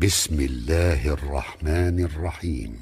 بسم الله الرحمن الرحيم.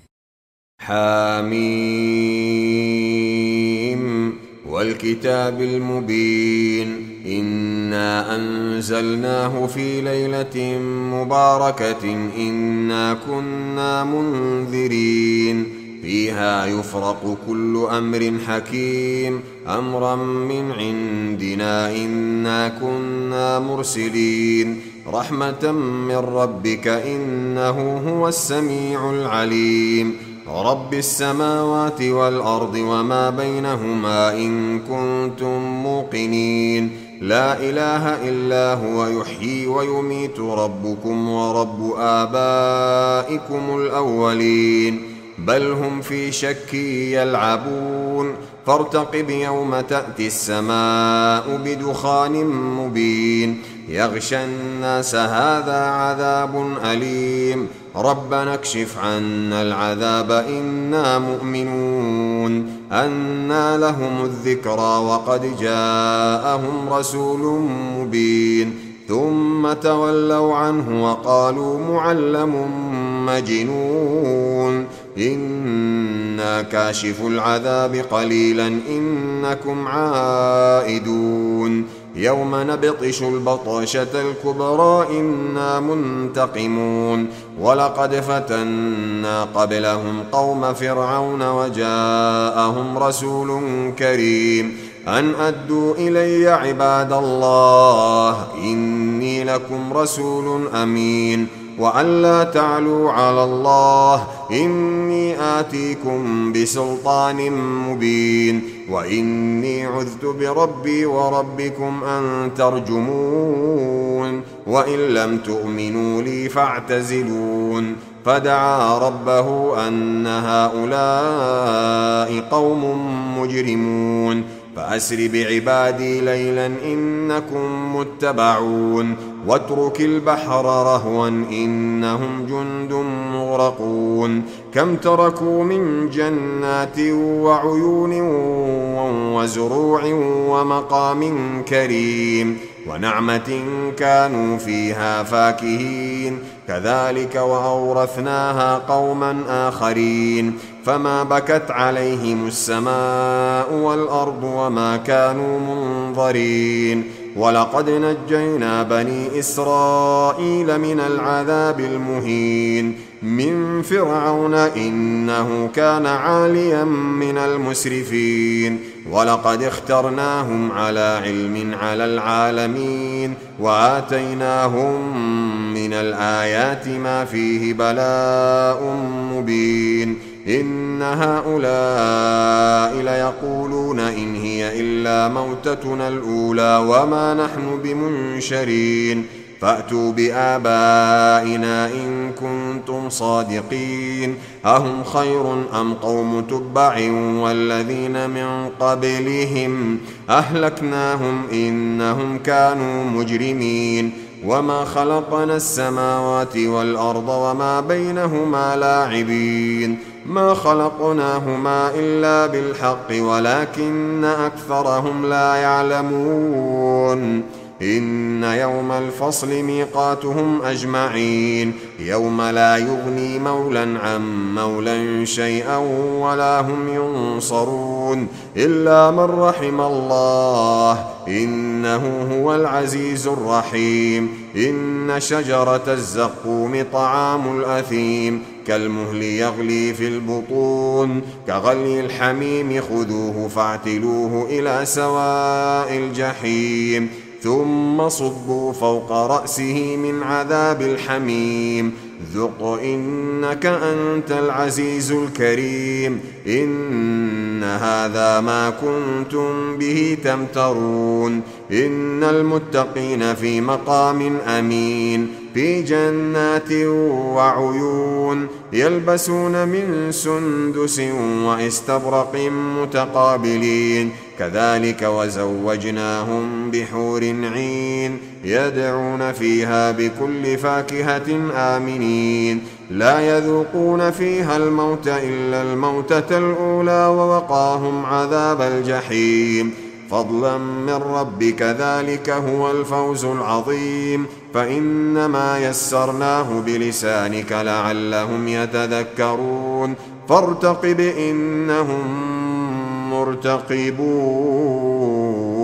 حميم والكتاب المبين إنا أنزلناه في ليلة مباركة إنا كنا منذرين فيها يفرق كل أمر حكيم أمرا من عندنا إنا كنا مرسلين رحمة من ربك إنه هو السميع العليم رب السماوات والأرض وما بينهما إن كنتم موقنين لا إله إلا هو يحيي ويميت ربكم ورب آبائكم الأولين بل هم في شك يلعبون فارتقب يوم تأتي السماء بدخان مبين يغشى الناس هذا عذاب أليم ربنا اكشف عنا العذاب إنا مؤمنون أنى لهم الذكرى وقد جاءهم رسول مبين ثم تولوا عنه وقالوا معلم مجنون إنا كاشف العذاب قليلا إنكم عائدون يوم نبطش البطشة الكبرى إنا منتقمون ولقد فتنا قبلهم قوم فرعون وجاءهم رسول كريم أن أدوا إلي عباد الله إني لكم رسول أمين وأن لا تعلوا على الله إني آتيكم بسلطان مبين وإني عذت بربي وربكم أن ترجمون وإن لم تؤمنوا لي فاعتزلون فدعا ربه أن هؤلاء قوم مجرمون فأسر بعبادي ليلا إنكم متبعون واترك البحر رهوا إنهم جند مغرقون كم تركوا من جنات وعيون وزروع ومقام كريم ونعمة كانوا فيها فاكهين كذلك وأورثناها قوما آخرين فما بكت عليهم السماء والأرض وما كانوا منظرين ولقد نجينا بني إسرائيل من العذاب المهين من فرعون إنه كان عاليا من المسرفين ولقد اخترناهم على علم على العالمين وآتيناهم من الآيات ما فيه بلاء مبين إن هؤلاء ليقولون إن هي إلا موتتنا الأولى وما نحن بمنشرين فأتوا بآبائنا إن كنتم صادقين أهم خير أم قوم تبع والذين من قبلهم أهلكناهم إنهم كانوا مجرمين وما خلقنا السماوات والأرض وما بينهما لاعبين ما خلقناهما إلا بالحق ولكن أكثرهم لا يعلمون إن يوم الفصل ميقاتهم أجمعين يوم لا يغني مولا عن مولا شيئا ولا هم ينصرون إلا من رحم الله إنه هو العزيز الرحيم إن شجرة الزقوم طعام الأثيم كالمهل يغلي في البطون كغلي الحميم خذوه فاعتلوه إلى سواء الجحيم ثم صبوا فوق رأسه من عذاب الحميم ذق إنك أنت العزيز الكريم إن هذا ما كنتم به تمترون إن المتقين في مقام أمين في جنات وعيون يلبسون من سندس واستبرق متقابلين كذلك وزوجناهم بحور عين يدعون فيها بكل فاكهة آمنين لا يذوقون فيها الموت إلا الموتة الأولى ووقاهم عذاب الجحيم فضلا من ربك ذلك هو الفوز العظيم فإنما يسرناه بلسانك لعلهم يتذكرون فارتقب إنهم مرتقبون